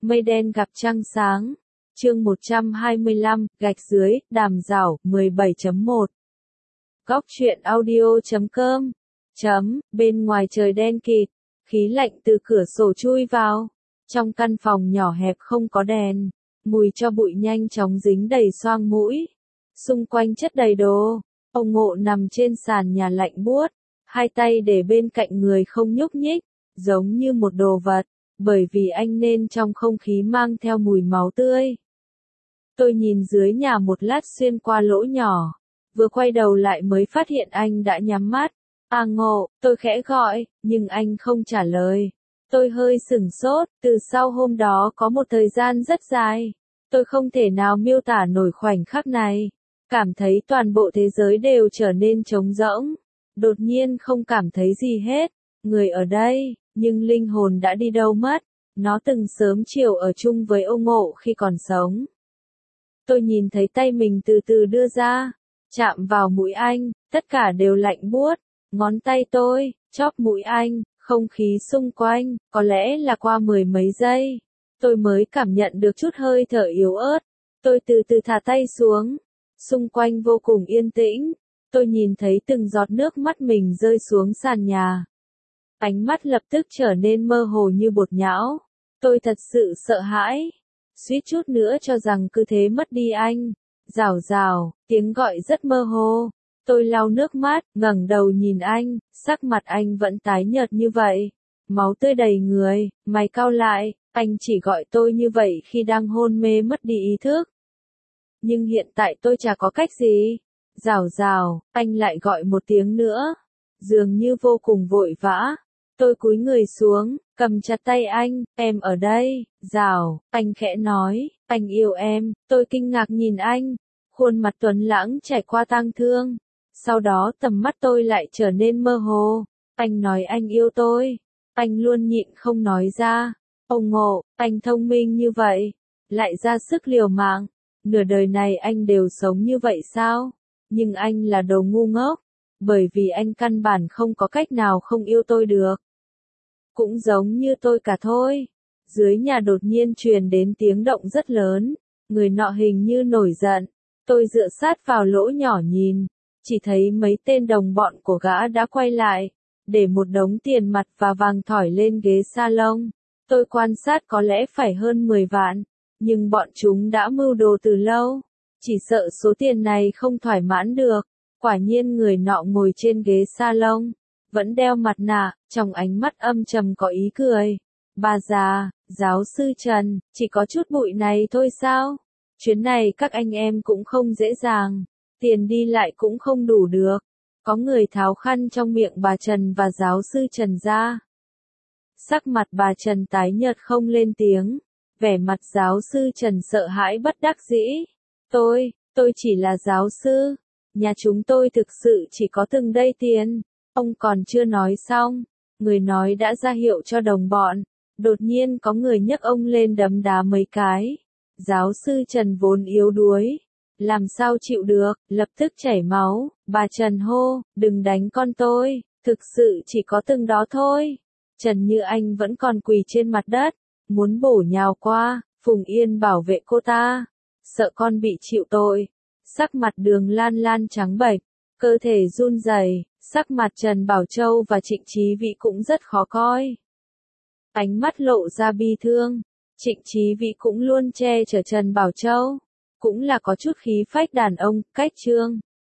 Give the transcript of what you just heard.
Mây đen gặp trăng sáng. Chương 125, gạch dưới, đàm rảo, 17.1. Góc truyện audio.com. Bên ngoài trời đen kịt, khí lạnh từ cửa sổ chui vào. Trong căn phòng nhỏ hẹp không có đèn, mùi cho bụi nhanh chóng dính đầy xoang mũi. Xung quanh chất đầy đồ, ông Ngộ nằm trên sàn nhà lạnh buốt, hai tay để bên cạnh người không nhúc nhích, giống như một đồ vật, bởi vì anh nên trong không khí mang theo mùi máu tươi. Tôi nhìn dưới nhà một lát xuyên qua lỗ nhỏ, vừa quay đầu lại mới phát hiện anh đã nhắm mắt. "À Ngộ", tôi khẽ gọi, nhưng anh không trả lời. Tôi hơi sửng sốt, từ sau hôm đó có một thời gian rất dài, tôi không thể nào miêu tả nổi khoảnh khắc này. Cảm thấy toàn bộ thế giới đều trở nên trống rỗng. Đột nhiên không cảm thấy gì hết. Người ở đây, nhưng linh hồn đã đi đâu mất. Nó từng sớm chiều ở chung với ông Ngộ khi còn sống. Tôi nhìn thấy tay mình từ từ đưa ra, chạm vào mũi anh, tất cả đều lạnh buốt. Ngón tay tôi, chóp mũi anh, không khí xung quanh, có lẽ là qua 10 mấy giây. Tôi mới cảm nhận được chút hơi thở yếu ớt. Tôi từ từ thả tay xuống. Xung quanh vô cùng yên tĩnh. Tôi nhìn thấy từng giọt nước mắt mình rơi xuống sàn nhà. Ánh mắt lập tức trở nên mơ hồ như bột nhão. Tôi thật sự sợ hãi. Suýt chút nữa cho rằng cứ thế mất đi anh. Rào rào, tiếng gọi rất mơ hồ. Tôi lau nước mắt, ngẩng đầu nhìn anh, sắc mặt anh vẫn tái nhợt như vậy. Máu tươi đầy người, mày cau lại, anh chỉ gọi tôi như vậy khi đang hôn mê mất đi ý thức. Nhưng hiện tại tôi chả có cách gì. Rào rào, anh lại gọi một tiếng nữa. Dường như vô cùng vội vã. Tôi cúi người xuống, cầm chặt tay anh, "Em ở đây." "Rào", anh khẽ nói, "Anh yêu em." Tôi kinh ngạc nhìn anh. Khuôn mặt tuấn lãng trải qua tang thương. Sau đó tầm mắt tôi lại trở nên mơ hồ. Anh nói anh yêu tôi. Anh luôn nhịn không nói ra. Ông Ngộ, anh thông minh như vậy, lại ra sức liều mạng. Nửa đời này anh đều sống như vậy sao? Nhưng anh là đồ ngu ngốc. Bởi vì anh căn bản không có cách nào không yêu tôi được. Cũng giống như tôi cả thôi. Dưới nhà đột nhiên truyền đến tiếng động rất lớn. Người nọ hình như nổi giận. Tôi dựa sát vào lỗ nhỏ nhìn. Chỉ thấy mấy tên đồng bọn của gã đã quay lại. Để một đống tiền mặt và vàng thỏi lên ghế salon. Tôi quan sát có lẽ phải hơn 10 vạn. Nhưng bọn chúng đã mưu đồ từ lâu. Chỉ sợ số tiền này không thỏa mãn được. Quả nhiên người nọ ngồi trên ghế salon. Vẫn đeo mặt nạ, trong ánh mắt âm trầm có ý cười. "Bà già, giáo sư Trần, chỉ có chút bụi này thôi sao? Chuyến này các anh em cũng không dễ dàng. Tiền đi lại cũng không đủ được." Có người tháo khăn trong miệng bà Trần và giáo sư Trần ra. Sắc mặt bà Trần tái nhợt không lên tiếng. Vẻ mặt giáo sư Trần sợ hãi bất đắc dĩ. Tôi chỉ là giáo sư. Nhà chúng tôi thực sự chỉ có từng đây tiền." Ông còn chưa nói xong. Người nói đã ra hiệu cho đồng bọn. Đột nhiên có người nhấc ông lên đấm đá mấy cái. Giáo sư Trần vốn yếu đuối. Làm sao chịu được, lập tức chảy máu. Bà Trần hô, "Đừng đánh con tôi, thực sự chỉ có từng đó thôi." Trần Như Anh vẫn còn quỳ trên mặt đất, muốn bổ nhào qua. Phùng Yên bảo vệ cô ta, sợ con bị chịu tội. Sắc mặt Đường Lan Lan trắng bệch, cơ thể run rẩy, sắc mặt Trần Bảo Châu và Trịnh Chí Vĩ cũng rất khó coi. Ánh mắt lộ ra bi thương. Trịnh Chí Vĩ cũng luôn che chở Trần Bảo Châu, cũng là có chút khí phách đàn ông, cách trương.